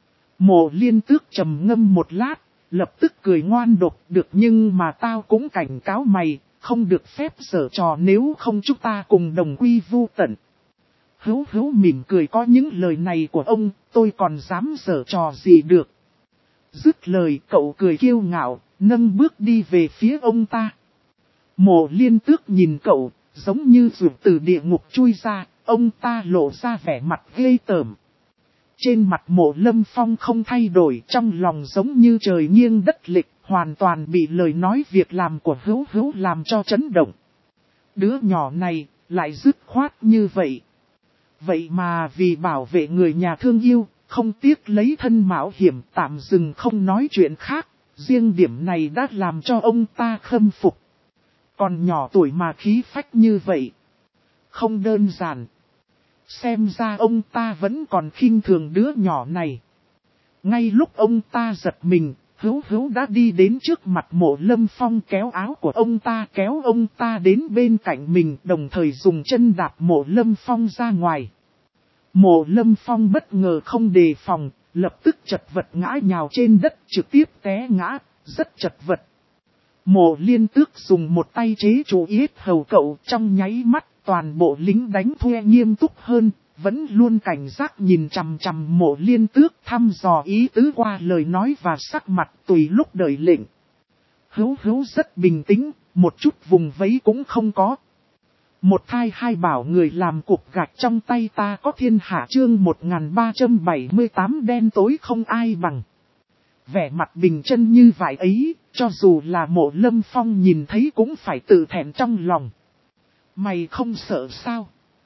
[SPEAKER 1] Mộ Liên Tước trầm ngâm một lát, lập tức cười ngoan độc được nhưng mà tao cũng cảnh cáo mày, không được phép giở trò nếu không chúng ta cùng đồng quy vu tận. Hữu Hữu mỉm cười có những lời này của ông, tôi còn dám giở trò gì được. Dứt lời cậu cười kiêu ngạo, nâng bước đi về phía ông ta. Mộ Liên Tước nhìn cậu, giống như vượt từ địa ngục chui ra, ông ta lộ ra vẻ mặt ghê tởm. Trên mặt Mộ Lâm Phong không thay đổi, trong lòng giống như trời nghiêng đất lệch, hoàn toàn bị lời nói việc làm của Hữu Hữu làm cho chấn động. Đứa nhỏ này, lại dứt khoát như vậy. Vậy mà vì bảo vệ người nhà thương yêu, không tiếc lấy thân mạo hiểm tạm dừng không nói chuyện khác, riêng điểm này đã làm cho ông ta khâm phục. Còn nhỏ tuổi mà khí phách như vậy, không đơn giản. Xem ra ông ta vẫn còn khinh thường đứa nhỏ này. Ngay lúc ông ta giật mình, Hữu Hữu đã đi đến trước mặt Mộ Lâm Phong kéo áo của ông ta kéo ông ta đến bên cạnh mình đồng thời dùng chân đạp Mộ Lâm Phong ra ngoài. Mộ Lâm Phong bất ngờ không đề phòng, lập tức chật vật ngã nhào trên đất, trực tiếp té ngã, rất chật vật. Mộ Liên Tước dùng một tay chế trụ yết hầu cậu, trong nháy mắt toàn bộ lính đánh thuê nghiêm túc hơn, vẫn luôn cảnh giác nhìn chằm chằm Mộ Liên Tước, thăm dò ý tứ qua lời nói và sắc mặt tùy lúc đợi lệnh. Hữu Hữu rất bình tĩnh, một chút vùng vẫy cũng không có. Một thai hai bảo người làm cục gạch trong tay ta có thiên hạ chương 1378 đen tối không ai bằng. Vẻ mặt bình chân như vậy ấy, cho dù là Mộ Lâm Phong nhìn thấy cũng phải tự thẹn trong lòng. Mày không sợ sao?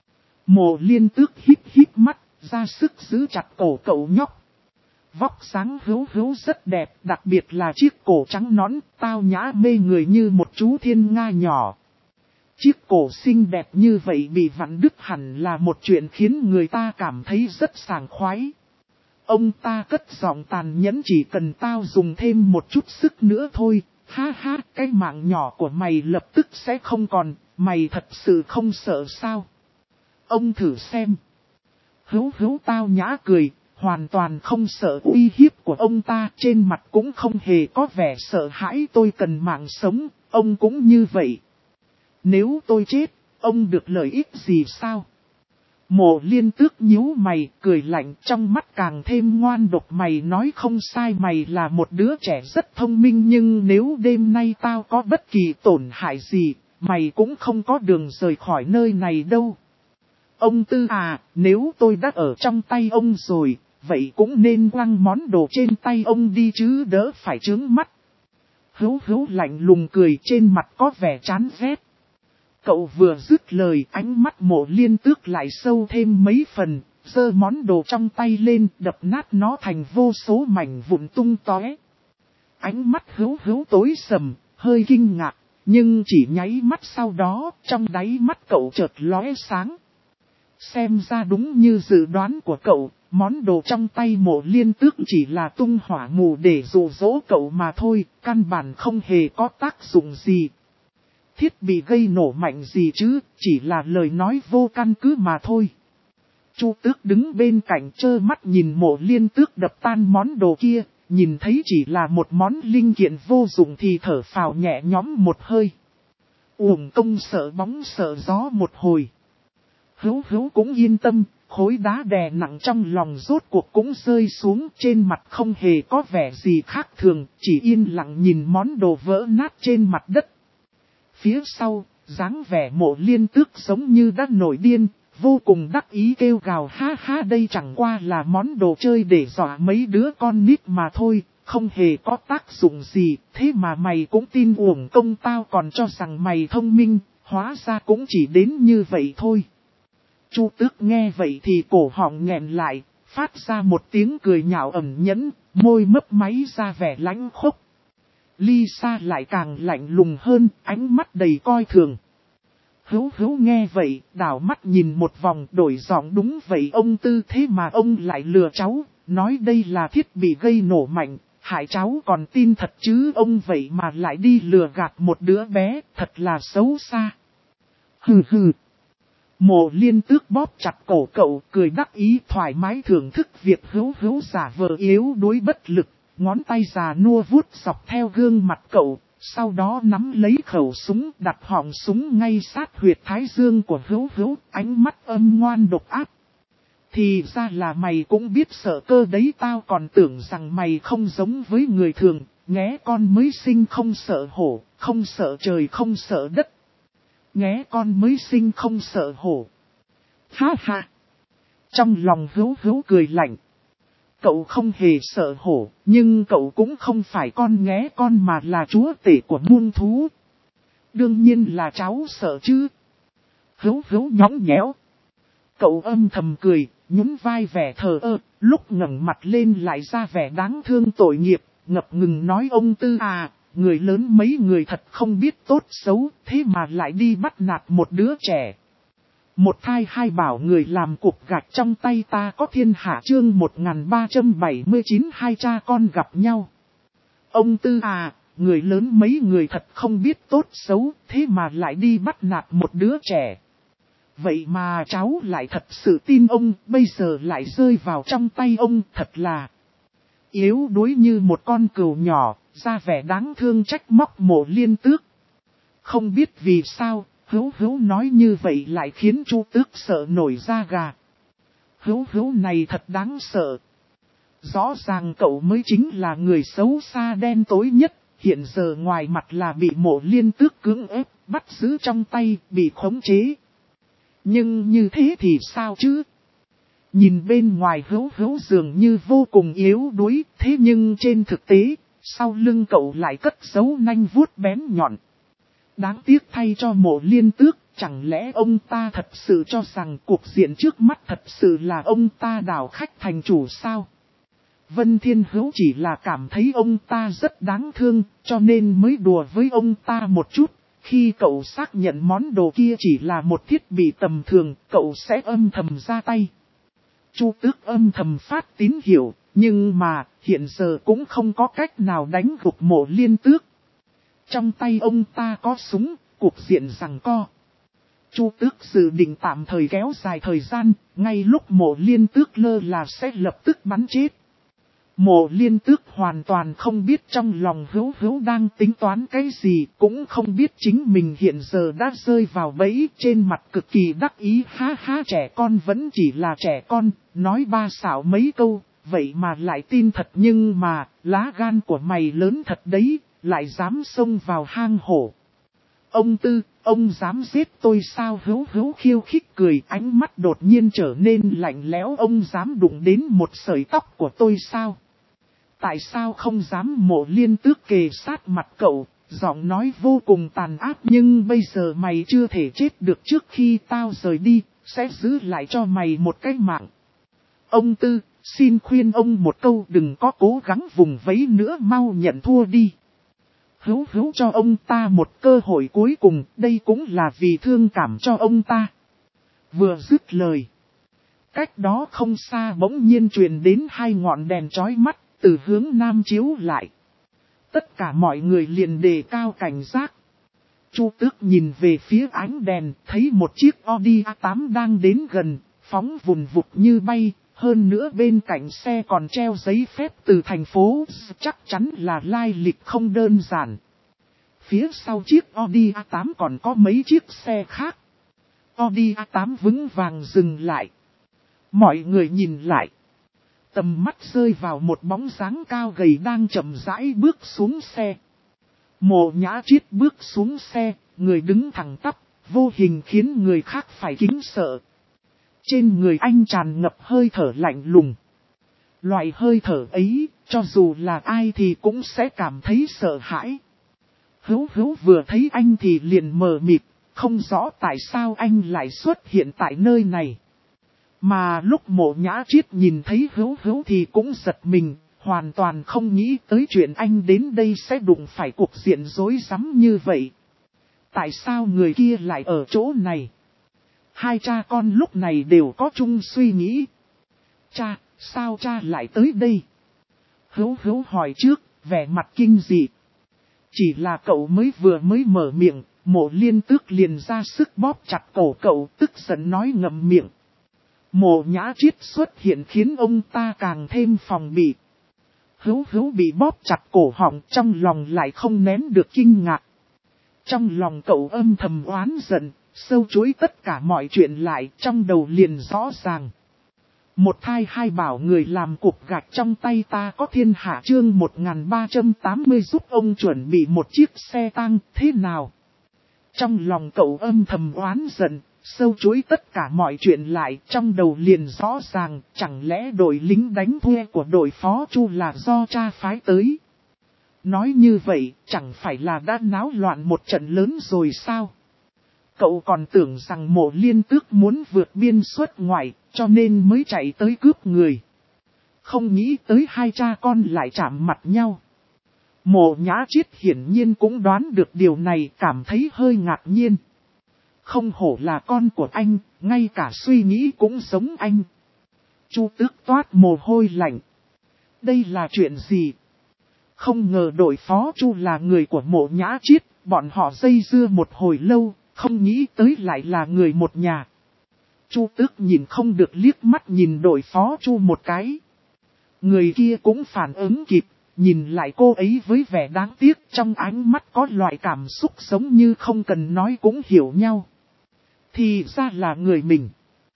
[SPEAKER 1] Mộ Liên Tước híp híp mắt, ra sức giữ chặt cổ cậu nhóc. Vóc sáng Hữu Hữu rất đẹp, đặc biệt là chiếc cổ trắng nõn, tao nhã mê người như một chú thiên nga nhỏ. Chiếc cổ xinh đẹp như vậy bị vặn đứt hẳn là một chuyện khiến người ta cảm thấy rất sảng khoái. Ông ta cất giọng tàn nhẫn, chỉ cần tao dùng thêm một chút sức nữa thôi, ha ha, cái mạng nhỏ của mày lập tức sẽ không còn, mày thật sự không sợ sao? Ông thử xem. Hữu Hữu tao nhã cười, hoàn toàn không sợ uy hiếp của ông ta, trên mặt cũng không hề có vẻ sợ hãi. Tôi cần mạng sống, ông cũng như vậy. Nếu tôi chết, ông được lợi ích gì sao? Mộ Liên Tước nhíu mày, cười lạnh, trong mắt càng thêm ngoan độc. Mày nói không sai, mày là một đứa trẻ rất thông minh, nhưng nếu đêm nay tao có bất kỳ tổn hại gì, mày cũng không có đường rời khỏi nơi này đâu. Ông Tư à, nếu tôi đã ở trong tay ông rồi, vậy cũng nên quăng món đồ trên tay ông đi chứ đỡ phải trướng mắt. Hữu Hữu lạnh lùng cười, trên mặt có vẻ chán ghét. Cậu vừa dứt lời, ánh mắt Mộ Liên Tước lại sâu thêm mấy phần, giơ món đồ trong tay lên, đập nát nó thành vô số mảnh vụn tung tóe. Ánh mắt Hữu Hữu tối sầm, hơi kinh ngạc, nhưng chỉ nháy mắt sau đó, trong đáy mắt cậu chợt lóe sáng. Xem ra đúng như dự đoán của cậu, món đồ trong tay Mộ Liên Tước chỉ là tung hỏa mù để dụ dỗ cậu mà thôi, căn bản không hề có tác dụng gì. Thiết bị gây nổ mạnh gì chứ, chỉ là lời nói vô căn cứ mà thôi. Chu Tước đứng bên cạnh trơ mắt nhìn Mộ Liên Tước đập tan món đồ kia, nhìn thấy chỉ là một món linh kiện vô dụng thì thở phào nhẹ nhõm một hơi. Uổng công sợ bóng sợ gió một hồi. Hữu Hữu cũng yên tâm, khối đá đè nặng trong lòng rốt cuộc cũng rơi xuống, trên mặt không hề có vẻ gì khác thường, chỉ yên lặng nhìn món đồ vỡ nát trên mặt đất. Phía sau, dáng vẻ Mộ Liên Tước giống như đã nổi điên, vô cùng đắc ý kêu gào ha ha, đây chẳng qua là món đồ chơi để dọa mấy đứa con nít mà thôi, không hề có tác dụng gì, thế mà mày cũng tin, uổng công tao còn cho rằng mày thông minh, hóa ra cũng chỉ đến như vậy thôi. Chu Tước nghe vậy thì cổ họng nghẹn lại, phát ra một tiếng cười nhạo ẩn nhẫn, môi mấp máy ra vẻ lãnh khốc. Lisa lại càng lạnh lùng hơn, ánh mắt đầy coi thường. Hữu Hữu nghe vậy, đảo mắt nhìn một vòng, đổi giọng, đúng vậy ông Tư, thế mà ông lại lừa cháu, nói đây là thiết bị gây nổ mạnh, hại cháu còn tin thật chứ, ông vậy mà lại đi lừa gạt một đứa bé, thật là xấu xa. Hừ hừ. Mộ Liên Tước bóp chặt cổ cậu, cười đắc ý thoải mái thưởng thức việc Hữu Hữu giả vờ yếu đuối bất lực, ngón tay già nua vuốt dọc theo gương mặt cậu, sau đó nắm lấy khẩu súng, đặt họng súng ngay sát huyệt thái dương của Hữu Hữu, ánh mắt âm ngoan độc ác. Thì ra là mày cũng biết sợ cơ đấy, tao còn tưởng rằng mày không giống với người thường, nghé con mới sinh không sợ hổ, không sợ trời không sợ đất. Nghé con mới sinh không sợ hổ. Ha ha. Trong lòng Hữu Hữu cười lạnh. Cậu không hề sợ hổ, nhưng cậu cũng không phải con nghé con mà là chúa tể của muôn thú. Đương nhiên là cháu sợ chứ. Hữu Hữu nhõng nhẽo. Cậu âm thầm cười, nhún vai vẻ thờ ơ, lúc ngẩng mặt lên lại ra vẻ đáng thương tội nghiệp, ngập ngừng nói ông Tư à. Người lớn mấy người thật không biết tốt xấu, thế mà lại đi bắt nạt một đứa trẻ. Một thai hai bảo người làm cục gạch trong tay ta có thiên hạ chương 1379 hai cha con gặp nhau. Ông Tư à, người lớn mấy người thật không biết tốt xấu, thế mà lại đi bắt nạt một đứa trẻ. Vậy mà cháu lại thật sự tin ông, bây giờ lại rơi vào trong tay ông, thật là yếu đuối như một con cừu nhỏ, ra vẻ đáng thương trách móc Mộ Liên Tước. Không biết vì sao, Hữu nói như vậy lại khiến Chu Tước sợ nổi da gà. Hữu này thật đáng sợ. Rõ ràng cậu mới chính là người xấu xa đen tối nhất, hiện giờ ngoài mặt là bị Mộ Liên Tước cưỡng ép, bắt giữ trong tay, bị khống chế. Nhưng như thế thì sao chứ? Nhìn bên ngoài Hữu dường như vô cùng yếu đuối, thế nhưng trên thực tế, sau lưng cậu lại cất giấu nanh vuốt bén nhọn. Đáng tiếc thay cho Mộ Liên Tước, chẳng lẽ ông ta thật sự cho rằng cuộc diện trước mắt thật sự là ông ta đảo khách thành chủ sao? Vân Thiên Hữu chỉ là cảm thấy ông ta rất đáng thương, cho nên mới đùa với ông ta một chút. Khi cậu xác nhận món đồ kia chỉ là một thiết bị tầm thường, cậu sẽ âm thầm ra tay. Chu Tước âm thầm phát tín hiệu, nhưng mà hiện giờ cũng không có cách nào đánh gục Mộ Liên Tước. Trong tay ông ta có súng, cuộc diện giằng co. Chu Tước dự định tạm thời kéo dài thời gian, ngay lúc Mộ Liên Tước lơ là sẽ lập tức bắn chết. Mộ Liên Tước hoàn toàn không biết trong lòng Hữu đang tính toán cái gì, cũng không biết chính mình hiện giờ đã rơi vào bẫy, trên mặt cực kỳ đắc ý, ha ha, trẻ con vẫn chỉ là trẻ con, nói ba xạo mấy câu, vậy mà lại tin thật, nhưng mà, lá gan của mày lớn thật đấy, lại dám xông vào hang hổ. Ông Tư, ông dám giết tôi sao? Hữu khiêu khích cười, ánh mắt đột nhiên trở nên lạnh lẽo. Ông dám đụng đến một sợi tóc của tôi sao? Tại sao không dám? Mộ Liên Tước kề sát mặt cậu, giọng nói vô cùng tàn ác. Nhưng bây giờ mày chưa thể chết được, trước khi tao rời đi, sẽ giữ lại cho mày một cái mạng. Ông Tư, xin khuyên ông một câu, đừng có cố gắng vùng vẫy nữa, mau nhận thua đi. Hữu cho ông ta một cơ hội cuối cùng, đây cũng là vì thương cảm cho ông ta. Vừa dứt lời, cách đó không xa bỗng nhiên truyền đến hai ngọn đèn chói mắt, từ hướng nam chiếu lại. Tất cả mọi người liền đề cao cảnh giác. Chu Tước nhìn về phía ánh đèn, thấy một chiếc Audi A8 đang đến gần, phóng vùn vụt như bay. Hơn nữa bên cạnh xe còn treo giấy phép từ thành phố, chắc chắn là lai lịch không đơn giản. Phía sau chiếc Audi A8 còn có mấy chiếc xe khác. Audi A8 vững vàng dừng lại. Mọi người nhìn lại. Tầm mắt rơi vào một bóng dáng cao gầy đang chậm rãi bước xuống xe. Mộ Nhã Triết bước xuống xe, người đứng thẳng tắp, vô hình khiến người khác phải kính sợ. Trên người anh tràn ngập hơi thở lạnh lùng. Loại hơi thở ấy, cho dù là ai thì cũng sẽ cảm thấy sợ hãi. Hữu vừa thấy anh thì liền mờ mịt, không rõ tại sao anh lại xuất hiện tại nơi này. Mà lúc Mộ Nhã Triết nhìn thấy Hữu thì cũng giật mình, hoàn toàn không nghĩ tới chuyện anh đến đây sẽ đụng phải cuộc diện rối rắm như vậy. Tại sao người kia lại ở chỗ này? Hai cha con lúc này đều có chung suy nghĩ. Cha, sao cha lại tới đây? Hữu hỏi trước, vẻ mặt kinh dị. Chỉ là cậu vừa mới mở miệng, Mộ Liên Tước liền ra sức bóp chặt cổ cậu, tức giận nói ngậm miệng. Mộ Nhã Triết xuất hiện khiến ông ta càng thêm phòng bị. Hữu bị bóp chặt cổ họng, trong lòng lại không nén được kinh ngạc. Trong lòng cậu âm thầm oán giận, sâu chuối tất cả mọi chuyện lại, trong đầu liền rõ ràng. Một thai hai bảo người làm cục gạch trong tay ta có thiên hạ, chương 1380 giúp ông chuẩn bị một chiếc xe tăng, thế nào? Trong lòng cậu âm thầm oán giận, sâu chuối tất cả mọi chuyện lại, trong đầu liền rõ ràng, chẳng lẽ đội lính đánh thuê của đội phó Chu là do cha phái tới? Nói như vậy, chẳng phải là đã náo loạn một trận lớn rồi sao? Cậu còn tưởng rằng Mộ Liên Tước muốn vượt biên xuất ngoại, cho nên mới chạy tới cướp người. Không nghĩ tới hai cha con lại chạm mặt nhau. Mộ Nhã Triết hiển nhiên cũng đoán được điều này, cảm thấy hơi ngạc nhiên. Không hổ là con của anh, ngay cả suy nghĩ cũng giống anh. Chu Tước toát mồ hôi lạnh. Đây là chuyện gì? Không ngờ đội phó Chu là người của Mộ Nhã Triết, bọn họ dây dưa một hồi lâu, không nghĩ tới lại là người một nhà. Chu Tước nhìn không được liếc mắt nhìn đội phó Chu một cái. Người kia cũng phản ứng kịp, nhìn lại cô ấy với vẻ đáng tiếc, trong ánh mắt có loại cảm xúc giống như không cần nói cũng hiểu nhau. Thì ra là người mình.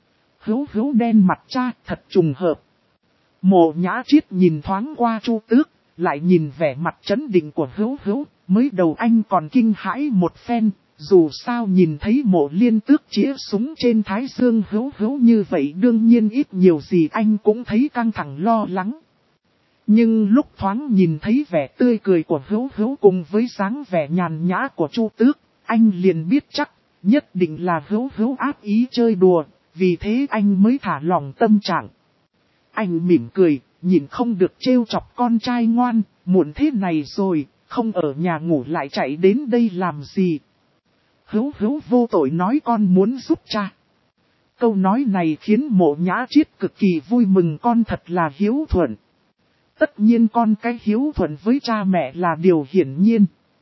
[SPEAKER 1] Hữu đen mặt cha, thật trùng hợp. Mộ Nhã Triết nhìn thoáng qua Chu Tước, lại nhìn vẻ mặt trấn định của Hữu, mới đầu anh còn kinh hãi một phen, dù sao nhìn thấy Mộ Liên Tước chĩa súng trên thái dương Hữu như vậy đương nhiên ít nhiều gì anh cũng thấy căng thẳng lo lắng. Nhưng lúc thoáng nhìn thấy vẻ tươi cười của Hữu cùng với dáng vẻ nhàn nhã của Chu Tước, anh liền biết chắc, nhất định là Hữu ác ý chơi đùa, vì thế anh mới thả lòng tâm trạng. Anh mỉm cười, nhìn không được trêu chọc con trai ngoan, muộn thế này rồi, không ở nhà ngủ lại chạy đến đây làm gì. Hữu vô tội nói con muốn giúp cha. Câu nói này khiến Mộ Nhã Triết cực kỳ vui mừng, con thật là hiếu thuận. Tất nhiên con cái hiếu thuận với cha mẹ là điều hiển nhiên.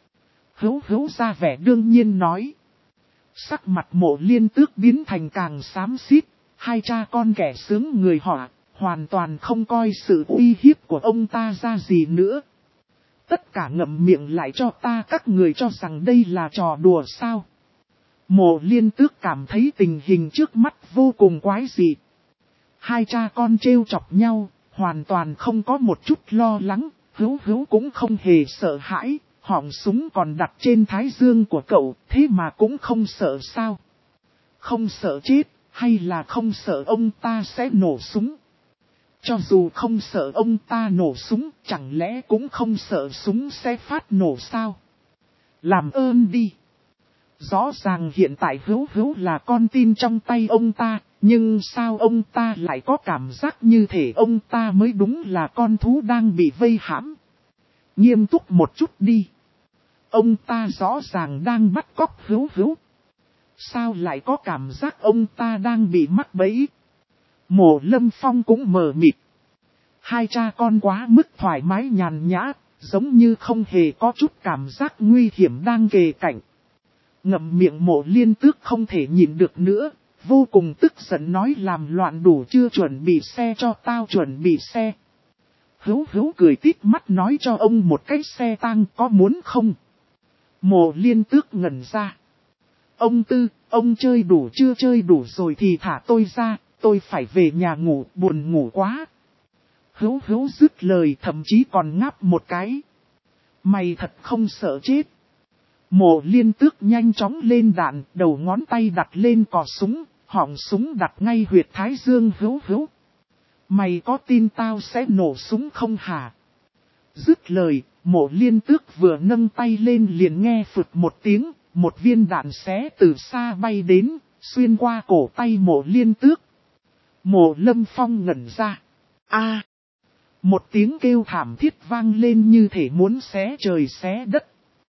[SPEAKER 1] Hữu ra vẻ đương nhiên nói. Sắc mặt Mộ Liên Tước biến thành càng xám xít, hai cha con kẻ sướng người họ, hoàn toàn không coi sự uy hiếp của ông ta ra gì nữa. Tất cả ngậm miệng lại cho ta, các người cho rằng đây là trò đùa sao. Mộ Liên Tước cảm thấy tình hình trước mắt vô cùng quái dị. Hai cha con trêu chọc nhau, hoàn toàn không có một chút lo lắng, Hữu cũng không hề sợ hãi, họng súng còn đặt trên thái dương của cậu, thế mà cũng không sợ sao. Không sợ chết, hay là không sợ ông ta sẽ nổ súng? Cho dù không sợ ông ta nổ súng, chẳng lẽ cũng không sợ súng sẽ phát nổ sao? Làm ơn đi. Rõ ràng hiện tại Hữu là con tin trong tay ông ta, nhưng sao ông ta lại có cảm giác như thể ông ta mới đúng là con thú đang bị vây hãm? Nghiêm túc một chút đi. Ông ta rõ ràng đang bắt cóc Hữu. Sao lại có cảm giác ông ta đang bị mắc bẫy? Mộ Lâm Phong cũng mờ mịt. Hai cha con quá mức thoải mái nhàn nhã, giống như không hề có chút cảm giác nguy hiểm đang kề cạnh. Ngậm miệng Mộ Liên Tước không thể nhịn được nữa, vô cùng tức giận nói làm loạn đủ chưa, chuẩn bị xe cho tao chuẩn bị xe. Hữu cười tít mắt nói cho ông một cái xe tang có muốn không? Mộ Liên Tước ngẩn ra. Ông Tư, ông chơi đủ chưa, chơi đủ rồi thì thả tôi ra, tôi phải về nhà ngủ, buồn ngủ quá. Hữu dứt lời thậm chí còn ngáp một cái. Mày thật không sợ chết. Mộ Liên Tước nhanh chóng lên đạn, đầu ngón tay đặt lên cò súng, họng súng đặt ngay huyệt thái dương Hữu. Mày có tin tao sẽ nổ súng không hả? Dứt lời, Mộ Liên Tước vừa nâng tay lên liền nghe phụt một tiếng, một viên đạn xé từ xa bay đến, xuyên qua cổ tay Mộ Liên Tước. Mộ Lâm Phong ngẩn ra. A! Một tiếng kêu thảm thiết vang lên như thể muốn xé trời xé đất.